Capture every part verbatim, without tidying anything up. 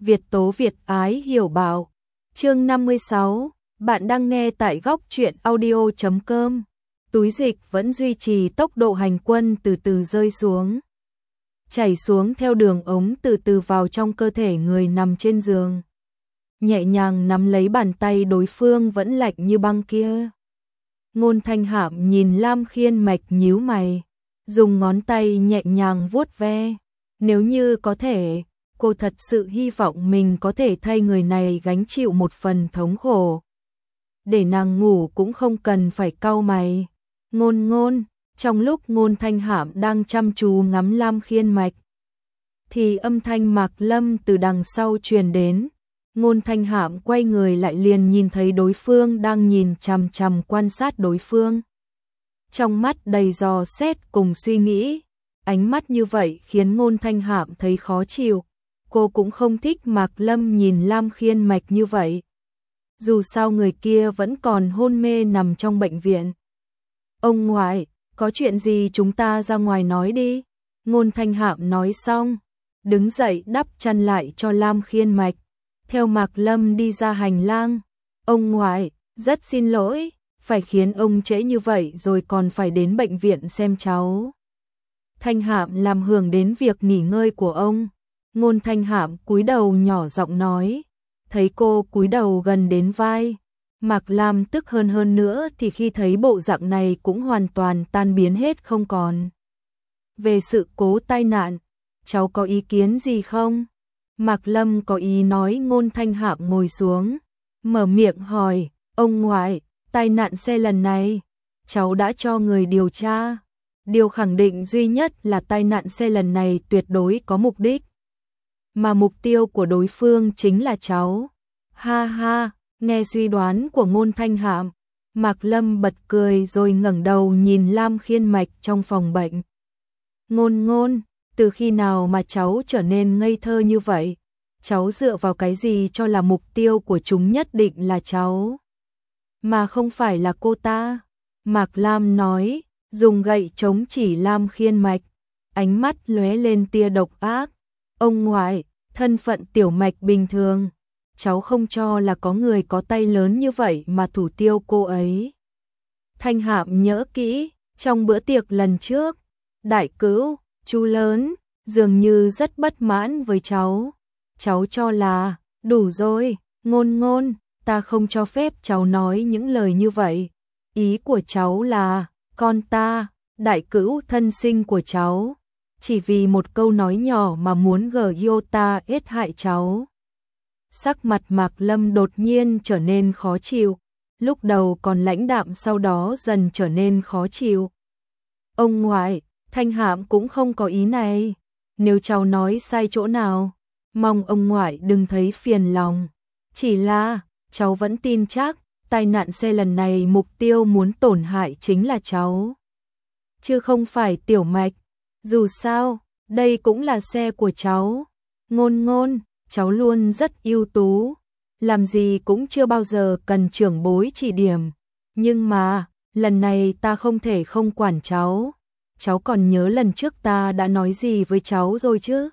Việt tố Việt ái hiểu bảo. Chương năm mươi sáu, bạn đang nghe tại góc truyện audio chấm com. Túi dịch vẫn duy trì tốc độ hành quân từ từ rơi xuống. Chảy xuống theo đường ống từ từ vào trong cơ thể người nằm trên giường. Nhẹ nhàng nắm lấy bàn tay đối phương vẫn lạnh như băng kia. Ngôn Thanh Hạm nhìn Lam Khiên Mạch nhíu mày, dùng ngón tay nhẹ nhàng vuốt ve. Nếu như có thể, cô thật sự hy vọng mình có thể thay người này gánh chịu một phần thống khổ. Để nàng ngủ cũng không cần phải cau mày. Ngôn ngôn, trong lúc Ngôn Thanh Hạm đang chăm chú ngắm Lam Khiên Mạch, thì âm thanh Mạc Lâm từ đằng sau truyền đến. Ngôn Thanh Hạm quay người lại liền nhìn thấy đối phương đang nhìn chằm chằm quan sát đối phương. Trong mắt đầy dò xét cùng suy nghĩ, ánh mắt như vậy khiến Ngôn Thanh Hạm thấy khó chịu. Cô cũng không thích Mạc Lâm nhìn Lam Khiên Mạch như vậy. Dù sao người kia vẫn còn hôn mê nằm trong bệnh viện. Ông ngoại, có chuyện gì chúng ta ra ngoài nói đi. Ngôn Thanh Hạm nói xong, đứng dậy đắp chăn lại cho Lam Khiên Mạch. Theo Mạc Lâm đi ra hành lang. Ông ngoại, rất xin lỗi, phải khiến ông trễ như vậy rồi còn phải đến bệnh viện xem cháu. Thanh Hạm làm hưởng đến việc nghỉ ngơi của ông. Ngôn Thanh Hạm cúi đầu nhỏ giọng nói. Thấy cô cúi đầu gần đến vai, Mạc Lam tức hơn hơn nữa thì khi thấy bộ dạng này cũng hoàn toàn tan biến hết không còn. Về sự cố tai nạn, cháu có ý kiến gì không? Mạc Lâm có ý nói Ngôn Thanh Hạm ngồi xuống, mở miệng hỏi, ông ngoại, tai nạn xe lần này, cháu đã cho người điều tra. Điều khẳng định duy nhất là tai nạn xe lần này tuyệt đối có mục đích. Mà mục tiêu của đối phương chính là cháu. Ha ha, nghe suy đoán của Ngôn Thanh Hạm, Mạc Lâm bật cười rồi ngẩng đầu nhìn Lam Khiên Mạch trong phòng bệnh. Ngôn ngôn, từ khi nào mà cháu trở nên ngây thơ như vậy? Cháu dựa vào cái gì cho là mục tiêu của chúng nhất định là cháu, mà không phải là cô ta? Mạc Lam nói, dùng gậy chống chỉ Lam Khiên Mạch, ánh mắt lóe lên tia độc ác. Ông ngoại, thân phận Tiểu Mạch bình thường, cháu không cho là có người có tay lớn như vậy mà thủ tiêu cô ấy. Thanh Hạm nhớ kỹ, trong bữa tiệc lần trước, Đại Cữu, chú lớn, dường như rất bất mãn với cháu. Cháu cho là, đủ rồi, ngôn ngôn, ta không cho phép cháu nói những lời như vậy. Ý của cháu là, con ta, Đại Cữu thân sinh của cháu, chỉ vì một câu nói nhỏ mà muốn Gyota ết hại cháu. Sắc mặt Mạc Lâm đột nhiên trở nên khó chịu, lúc đầu còn lãnh đạm sau đó dần trở nên khó chịu. Ông ngoại, Thanh Hạm cũng không có ý này, nếu cháu nói sai chỗ nào, mong ông ngoại đừng thấy phiền lòng. Chỉ là, cháu vẫn tin chắc, tai nạn xe lần này mục tiêu muốn tổn hại chính là cháu, chứ không phải Tiểu Mạch. Dù sao, đây cũng là xe của cháu. Ngôn ngôn, cháu luôn rất ưu tú, làm gì cũng chưa bao giờ cần trưởng bối chỉ điểm. Nhưng mà, lần này ta không thể không quản cháu. Cháu còn nhớ lần trước ta đã nói gì với cháu rồi chứ?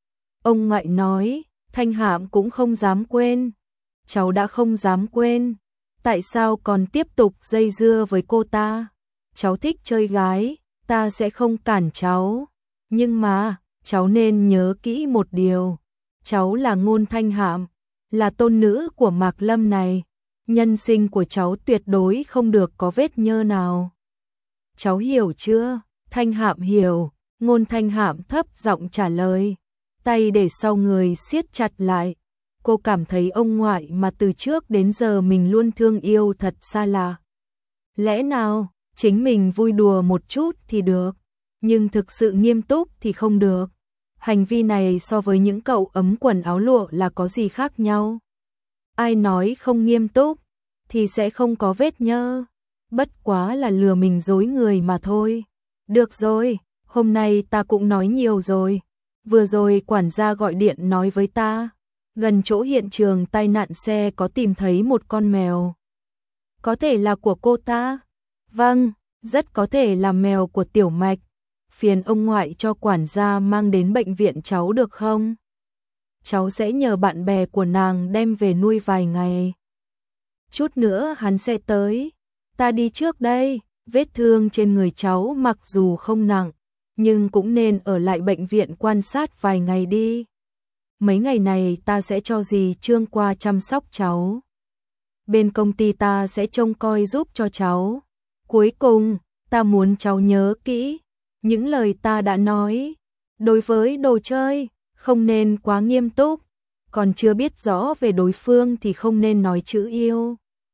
Ông ngoại nói, Thanh Hạm cũng không dám quên. Cháu đã không dám quên. Tại sao còn tiếp tục dây dưa với cô ta? Cháu thích chơi gái, ta sẽ không cản cháu. Nhưng mà, cháu nên nhớ kỹ một điều. Cháu là Ngôn Thanh Hạm, là tôn nữ của Mạc Lâm này. Nhân sinh của cháu tuyệt đối không được có vết nhơ nào. Cháu hiểu chưa? Thanh Hạm hiểu. Ngôn Thanh Hạm thấp giọng trả lời, tay để sau người siết chặt lại. Cô cảm thấy ông ngoại mà từ trước đến giờ mình luôn thương yêu thật xa lạ. Lẽ nào, chính mình vui đùa một chút thì được, nhưng thực sự nghiêm túc thì không được. Hành vi này so với những cậu ấm quần áo lụa là có gì khác nhau? Ai nói không nghiêm túc thì sẽ không có vết nhơ, bất quá là lừa mình dối người mà thôi. Được rồi, hôm nay ta cũng nói nhiều rồi. Vừa rồi quản gia gọi điện nói với ta, gần chỗ hiện trường tai nạn xe có tìm thấy một con mèo. Có thể là của cô ta? Vâng, rất có thể là mèo của Tiểu Mạch. Phiền ông ngoại cho quản gia mang đến bệnh viện cháu được không? cháu sẽ nhờ bạn bè của nàng đem về nuôi vài ngày. Chút nữa hắn sẽ tới, ta đi trước đây, vết thương trên người cháu mặc dù không nặng, nhưng cũng nên ở lại bệnh viện quan sát vài ngày đi. Mấy ngày này ta sẽ cho dì Trương qua chăm sóc cháu. Bên công ty ta sẽ trông coi giúp cho cháu. Cuối cùng, ta muốn cháu nhớ kỹ những lời ta đã nói. Đối với đồ chơi, không nên quá nghiêm túc, còn chưa biết rõ về đối phương thì không nên nói chữ yêu.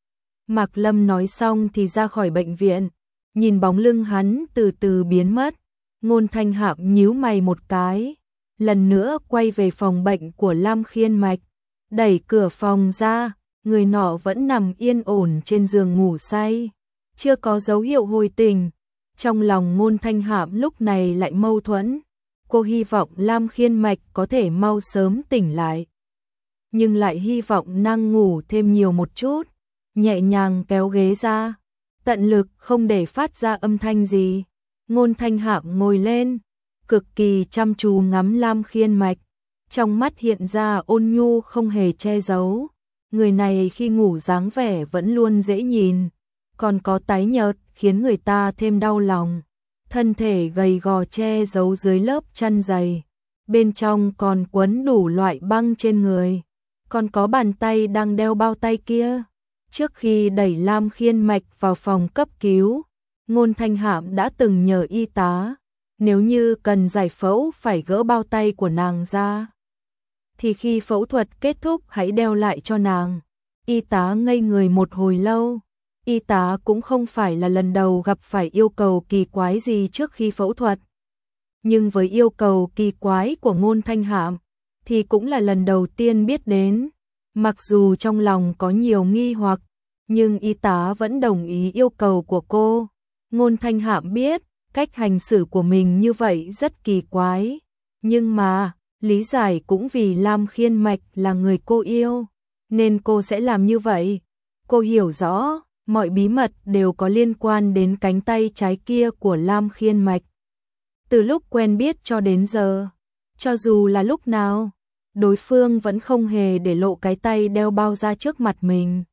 Mạc Lâm nói xong thì ra khỏi bệnh viện, nhìn bóng lưng hắn từ từ biến mất. Ngôn Thanh Hạm nhíu mày một cái, lần nữa quay về phòng bệnh của Lam Khiên Mạch, đẩy cửa phòng ra, người nọ vẫn nằm yên ổn trên giường ngủ say, chưa có dấu hiệu hồi tỉnh. Trong lòng Ngôn Thanh Hạm lúc này lại mâu thuẫn, cô hy vọng Lam Khiên Mạch có thể mau sớm tỉnh lại, nhưng lại hy vọng năng ngủ thêm nhiều một chút, nhẹ nhàng kéo ghế ra, tận lực không để phát ra âm thanh gì. Ngôn Thanh Hạm ngồi lên, cực kỳ chăm chú ngắm Lam Khiên Mạch, trong mắt hiện ra ôn nhu không hề che giấu. Người này khi ngủ dáng vẻ vẫn luôn dễ nhìn, còn có tái nhợt khiến người ta thêm đau lòng. Thân thể gầy gò che giấu dưới lớp chăn dày, bên trong còn quấn đủ loại băng trên người, còn có bàn tay đang đeo bao tay kia. Trước khi đẩy Lam Khiên Mạch vào phòng cấp cứu, Ngôn Thanh Hạm đã từng nhờ y tá, nếu như cần giải phẫu phải gỡ bao tay của nàng ra, thì khi phẫu thuật kết thúc hãy đeo lại cho nàng. Y tá ngây người một hồi lâu, y tá cũng không phải là lần đầu gặp phải yêu cầu kỳ quái gì trước khi phẫu thuật. Nhưng với yêu cầu kỳ quái của Ngôn Thanh Hạm, thì cũng là lần đầu tiên biết đến. Mặc dù trong lòng có nhiều nghi hoặc, nhưng y tá vẫn đồng ý yêu cầu của cô. Ngôn Thanh Hạm biết, cách hành xử của mình như vậy rất kỳ quái, nhưng mà, lý giải cũng vì Lam Khiên Mạch là người cô yêu, nên cô sẽ làm như vậy. Cô hiểu rõ, mọi bí mật đều có liên quan đến cánh tay trái kia của Lam Khiên Mạch. Từ lúc quen biết cho đến giờ, cho dù là lúc nào, đối phương vẫn không hề để lộ cái tay đeo bao ra trước mặt mình.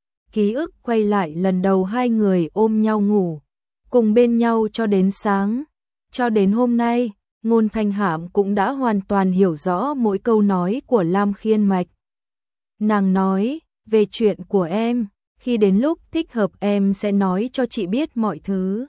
Ký ức quay lại lần đầu hai người ôm nhau ngủ, cùng bên nhau cho đến sáng. Cho đến hôm nay, Ngôn Thanh Hạm cũng đã hoàn toàn hiểu rõ mỗi câu nói của Lam Khiên Mạch. Nàng nói, về chuyện của em, khi đến lúc thích hợp em sẽ nói cho chị biết mọi thứ.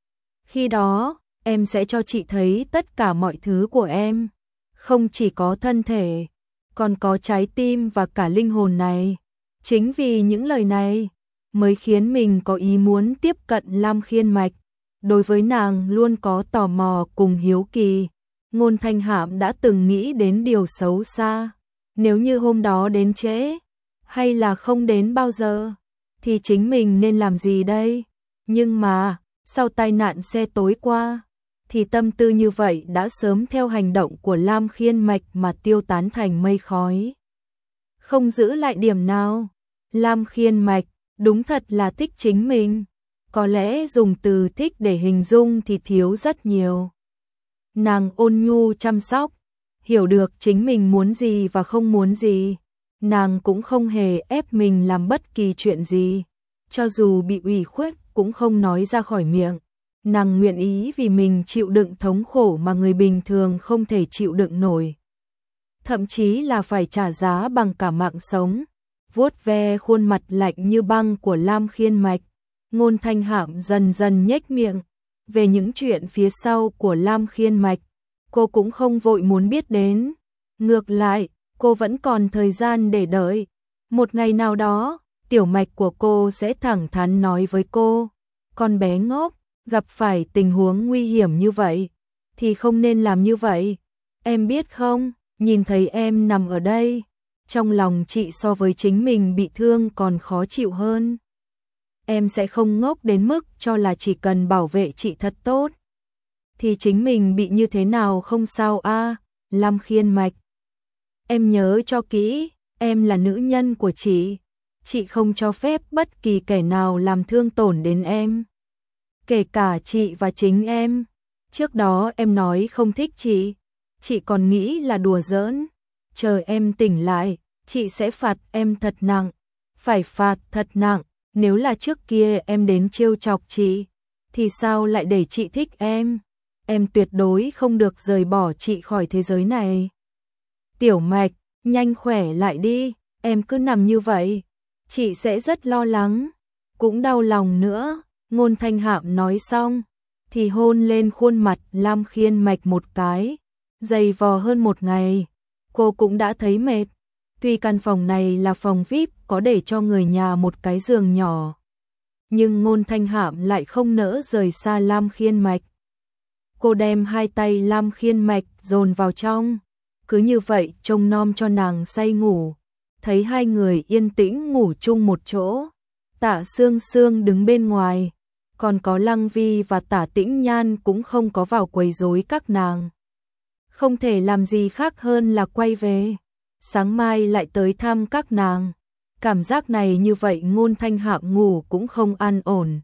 Khi đó, em sẽ cho chị thấy tất cả mọi thứ của em, không chỉ có thân thể, còn có trái tim và cả linh hồn này. Chính vì những lời này, mới khiến mình có ý muốn tiếp cận Lam Khiên Mạch. Đối với nàng luôn có tò mò cùng hiếu kỳ. Ngôn Thanh Hạm đã từng nghĩ đến điều xấu xa. Nếu như hôm đó đến trễ, hay là không đến bao giờ, thì chính mình nên làm gì đây? Nhưng mà, sau tai nạn xe tối qua, thì tâm tư như vậy đã sớm theo hành động của Lam Khiên Mạch mà tiêu tán thành mây khói. Không giữ lại điểm nào. Lam Khiên Mạch, đúng thật là thích chính mình. Có lẽ dùng từ thích để hình dung thì thiếu rất nhiều. Nàng ôn nhu chăm sóc, hiểu được chính mình muốn gì và không muốn gì. Nàng cũng không hề ép mình làm bất kỳ chuyện gì. Cho dù bị ủy khuất cũng không nói ra khỏi miệng. Nàng nguyện ý vì mình chịu đựng thống khổ mà người bình thường không thể chịu đựng nổi. Thậm chí là phải trả giá bằng cả mạng sống. Vuốt ve khuôn mặt lạnh như băng của Lam Khiên Mạch, Ngôn Thanh Hạm dần dần nhếch miệng. Về những chuyện phía sau của Lam Khiên Mạch, cô cũng không vội muốn biết đến. Ngược lại, cô vẫn còn thời gian để đợi. Một ngày nào đó, tiểu mạch của cô sẽ thẳng thắn nói với cô, con bé ngốc, gặp phải tình huống nguy hiểm như vậy, thì không nên làm như vậy. Em biết không, nhìn thấy em nằm ở đây, trong lòng chị so với chính mình bị thương còn khó chịu hơn. Em sẽ không ngốc đến mức cho là chỉ cần bảo vệ chị thật tốt, thì chính mình bị như thế nào không sao a. À, Lam Khiên Mạch, em nhớ cho kỹ, em là nữ nhân của chị. Chị không cho phép bất kỳ kẻ nào làm thương tổn đến em. Kể cả chị và chính em. Trước đó em nói không thích chị, chị còn nghĩ là đùa giỡn. chờ em tỉnh lại, chị sẽ phạt em thật nặng, phải phạt thật nặng, nếu là trước kia em đến trêu chọc chị, thì sao lại để chị thích em, em tuyệt đối không được rời bỏ chị khỏi thế giới này. Tiểu Mạch, nhanh khỏe lại đi, em cứ nằm như vậy, chị sẽ rất lo lắng, cũng đau lòng nữa. Ngôn Thanh Hạm nói xong, thì hôn lên khuôn mặt Lam Khiên Mạch một cái, dày vò hơn một ngày, cô cũng đã thấy mệt. Tuy căn phòng này là phòng vi ai pi có để cho người nhà một cái giường nhỏ, nhưng Ngôn Thanh Hạm lại không nỡ rời xa Lam Khiên Mạch. Cô đem hai tay Lam Khiên Mạch dồn vào trong, cứ như vậy trông nom cho nàng say ngủ. Thấy hai người yên tĩnh ngủ chung một chỗ, Tạ Sương Sương đứng bên ngoài, còn có Lăng Vi và Tả Tĩnh Nhan cũng không có vào quấy rối các nàng. Không thể làm gì khác hơn là quay về, sáng mai lại tới thăm các nàng. Cảm giác này như vậy Ngôn Thanh Hạm ngủ cũng không an ổn.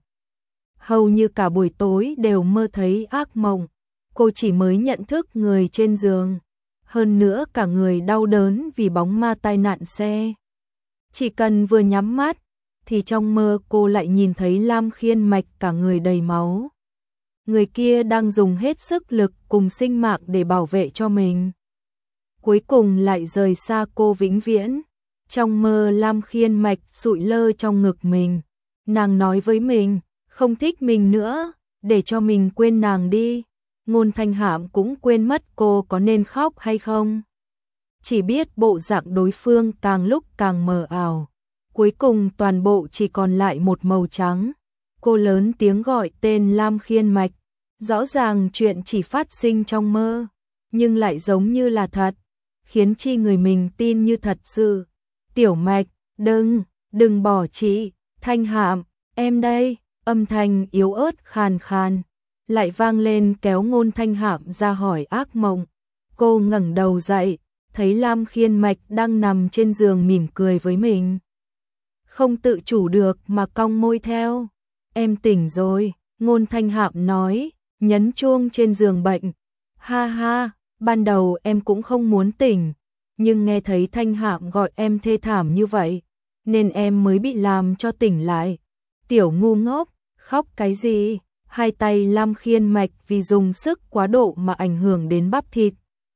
Hầu như cả buổi tối đều mơ thấy ác mộng, cô chỉ mới nhận thức người trên giường. Hơn nữa cả người đau đớn vì bóng ma tai nạn xe. Chỉ cần vừa nhắm mắt, thì trong mơ cô lại nhìn thấy Lam Khiên Mạch cả người đầy máu. Người kia đang dùng hết sức lực cùng sinh mạng để bảo vệ cho mình. Cuối cùng lại rời xa cô vĩnh viễn. Trong mơ Lam Khiên Mạch sụi lơ trong ngực mình. Nàng nói với mình, không thích mình nữa, để cho mình quên nàng đi. Ngôn Thanh Hạm cũng quên mất cô có nên khóc hay không. Chỉ biết bộ dạng đối phương càng lúc càng mờ ảo. Cuối cùng toàn bộ chỉ còn lại một màu trắng. Cô lớn tiếng gọi tên Lam Khiên Mạch. Rõ ràng chuyện chỉ phát sinh trong mơ, nhưng lại giống như là thật, khiến chi người mình tin như thật sự. Tiểu Mạch, đừng, đừng bỏ chị. Thanh Hạm, em đây. Âm thanh yếu ớt khàn khàn lại vang lên kéo Ngôn Thanh Hạm ra hỏi ác mộng. Cô ngẩng đầu dậy, thấy Lam Khiên Mạch đang nằm trên giường mỉm cười với mình. Không tự chủ được mà cong môi theo. Em tỉnh rồi, Ngôn Thanh Hạm nói, nhấn chuông trên giường bệnh. Ha ha, ban đầu em cũng không muốn tỉnh, nhưng nghe thấy Thanh Hạm gọi em thê thảm như vậy, nên em mới bị làm cho tỉnh lại. Tiểu ngu ngốc, khóc cái gì? Hai tay Lam Khiên Mạch vì dùng sức quá độ mà ảnh hưởng đến bắp thịt.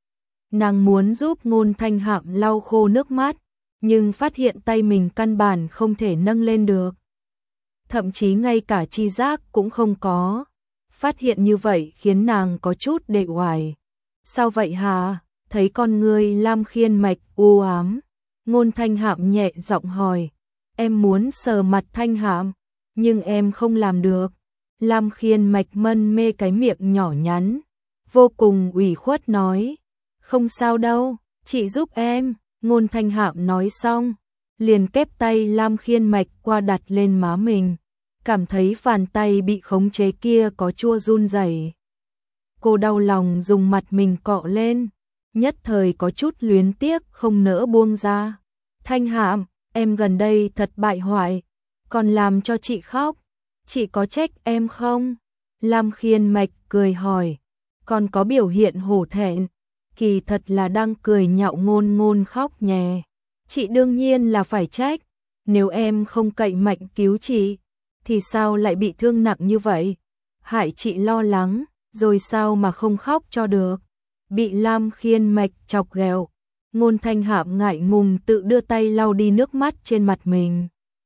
Nàng muốn giúp Ngôn Thanh Hạm lau khô nước mắt, nhưng phát hiện tay mình căn bản không thể nâng lên được. Thậm chí ngay cả chi giác cũng không có. Phát hiện như vậy khiến nàng có chút đệ oải. Sao vậy hả? Thấy con người Lam Khiên Mạch u ám. Ngôn Thanh Hạm nhẹ giọng hỏi. Em muốn sờ mặt Thanh Hạm, nhưng em không làm được. Lam Khiên Mạch mân mê cái miệng nhỏ nhắn, vô cùng ủy khuất nói. Không sao đâu, chị giúp em. Ngôn Thanh Hạm nói xong, liền kép tay Lam Khiên Mạch qua đặt lên má mình. Cảm thấy bàn tay bị khống chế kia có chua run rẩy. Cô đau lòng dùng mặt mình cọ lên, nhất thời có chút luyến tiếc không nỡ buông ra. Thanh Hạm, em gần đây thật bại hoại, còn làm cho chị khóc. Chị có trách em không? Lam Khiên Mạch cười hỏi, còn có biểu hiện hổ thẹn, kỳ thật là đang cười nhạo Ngôn Ngôn khóc nhè. Chị đương nhiên là phải trách, nếu em không cậy mạnh cứu chị, thì sao lại bị thương nặng như vậy? Hại chị lo lắng, rồi sao mà không khóc cho được? Bị Lam Khiên Mạch chọc ghẹo, Ngôn Thanh Hạm ngại ngùng tự đưa tay lau đi nước mắt trên mặt mình.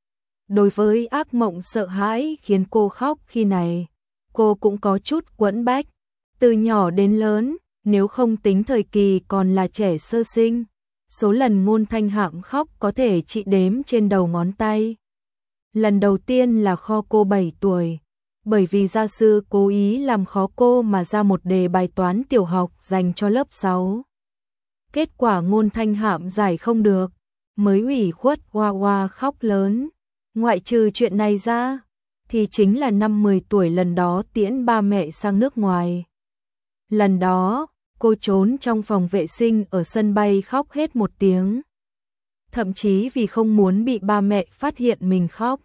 Đối với ác mộng sợ hãi khiến cô khóc khi này, cô cũng có chút quẫn bách. Từ nhỏ đến lớn, nếu không tính thời kỳ còn là trẻ sơ sinh, số lần Ngôn Thanh Hạm khóc có thể chị đếm trên đầu ngón tay. Lần đầu tiên là kho cô bảy tuổi, bởi vì gia sư cố ý làm khó cô mà ra một đề bài toán tiểu học dành cho lớp sáu. Kết quả Ngôn Thanh Hạm giải không được, mới ủy khuất oa oa khóc lớn. Ngoại trừ chuyện này ra, thì chính là năm mười tuổi lần đó tiễn ba mẹ sang nước ngoài. Lần đó, cô trốn trong phòng vệ sinh ở sân bay khóc hết một tiếng. Thậm chí vì không muốn bị ba mẹ phát hiện mình khóc,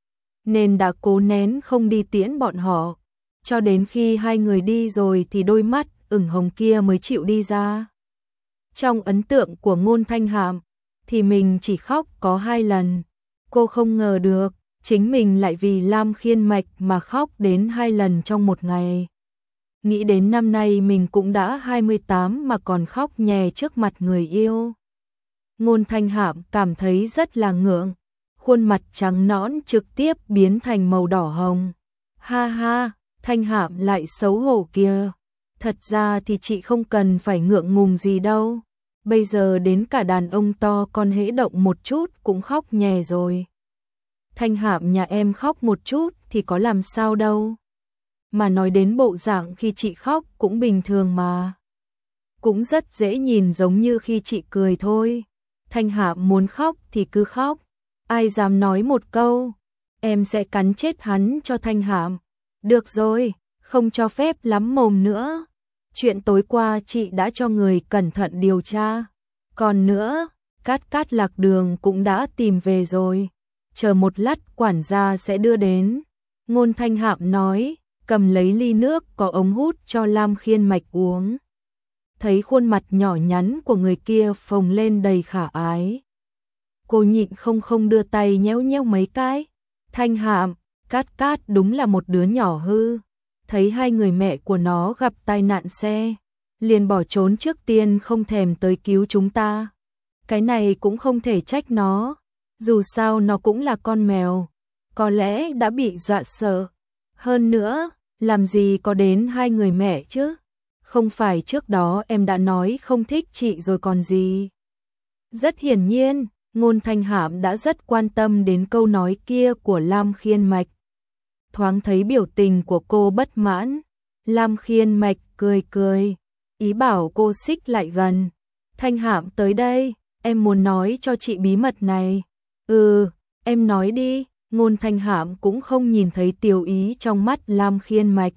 nên đã cố nén không đi tiễn bọn họ. Cho đến khi hai người đi rồi thì đôi mắt ửng hồng kia mới chịu đi ra. Trong ấn tượng của Ngôn Thanh Hạm, thì mình chỉ khóc có hai lần. Cô không ngờ được, chính mình lại vì Lam Khiên Mạch mà khóc đến hai lần trong một ngày. Nghĩ đến năm nay mình cũng đã hai mươi tám mà còn khóc nhè trước mặt người yêu. Ngôn Thanh Hạm cảm thấy rất là ngượng, khuôn mặt trắng nõn trực tiếp biến thành màu đỏ hồng. Ha ha, Thanh Hạm lại xấu hổ kia. Thật ra thì chị không cần phải ngượng ngùng gì đâu. Bây giờ đến cả đàn ông to con hễ động một chút cũng khóc nhè rồi. Thanh Hạm nhà em khóc một chút thì có làm sao đâu. Mà nói đến bộ dạng khi chị khóc cũng bình thường mà. Cũng rất dễ nhìn giống như khi chị cười thôi. Thanh Hạm muốn khóc thì cứ khóc. Ai dám nói một câu, em sẽ cắn chết hắn cho Thanh Hạm. Được rồi, không cho phép lắm mồm nữa. Chuyện tối qua chị đã cho người cẩn thận điều tra. Còn nữa, Cát Cát lạc đường cũng đã tìm về rồi. Chờ một lát quản gia sẽ đưa đến. Ngôn Thanh Hạm nói, cầm lấy ly nước có ống hút cho Lam Khiên Mạch uống. Thấy khuôn mặt nhỏ nhắn của người kia phồng lên đầy khả ái. Cô nhịn không không đưa tay nhéo nhéo mấy cái. Thanh Hạm, Cát Cát đúng là một đứa nhỏ hư. Thấy hai người mẹ của nó gặp tai nạn xe, liền bỏ trốn trước tiên không thèm tới cứu chúng ta. Cái này cũng không thể trách nó, dù sao nó cũng là con mèo, có lẽ đã bị dọa sợ. Hơn nữa, làm gì có đến hai người mẹ chứ? Không phải trước đó em đã nói không thích chị rồi còn gì? Rất hiển nhiên, Ngôn Thanh Hạm đã rất quan tâm đến câu nói kia của Lam Khiên Mạch. Thoáng thấy biểu tình của cô bất mãn, Lam Khiên Mạch cười cười, ý bảo cô xích lại gần. Thanh Hạm tới đây, em muốn nói cho chị bí mật này. Ừ, em nói đi. Ngôn Thanh Hạm cũng không nhìn thấy tiểu ý trong mắt Lam Khiên Mạch,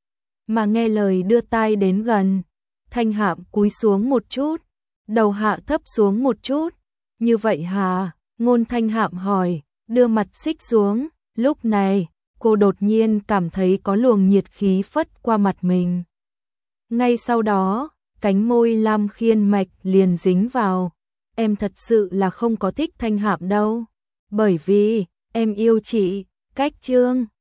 mà nghe lời đưa tai đến gần. Thanh Hạm cúi xuống một chút, đầu hạ thấp xuống một chút. Như vậy hả? Ngôn Thanh Hạm hỏi, đưa mặt xích xuống. Lúc này, cô đột nhiên cảm thấy có luồng nhiệt khí phất qua mặt mình. Ngay sau đó, cánh môi Lam Khiên Mạch liền dính vào. Em thật sự là không có thích Thanh Hạm đâu, bởi vì em yêu chị. Cách chương